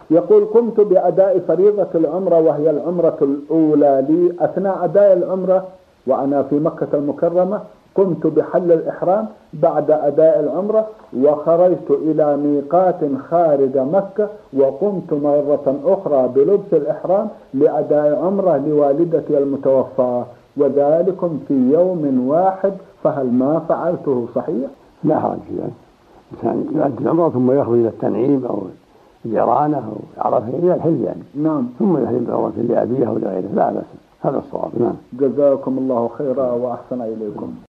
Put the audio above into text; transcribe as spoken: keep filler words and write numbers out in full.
يقول: قمت بأداء فريضة العمرة وهي العمرة الأولى لي. أثناء أداء العمرة وأنا في مكة المكرمة قمت بحل الإحرام بعد أداء العمرة، وخرجت إلى ميقات خارج مكة، وقمت مرة أخرى بلبس الإحرام لأداء عمرة لوالدتي المتوفاة، وذلكم في يوم واحد، فهل ما فعلته صحيح؟ لا حرج في ذلك. الإنسان يؤدي العمرة ثم يخرج إلى التنعيم أو الجيرانة أو عرفة إلى الحل يعني. نعم. ثم يحرم بعمرة لأبيه أو لغيره، لا بأس، هذا الصواب. نعم. جزاكم الله خيرا وأحسن إليكم.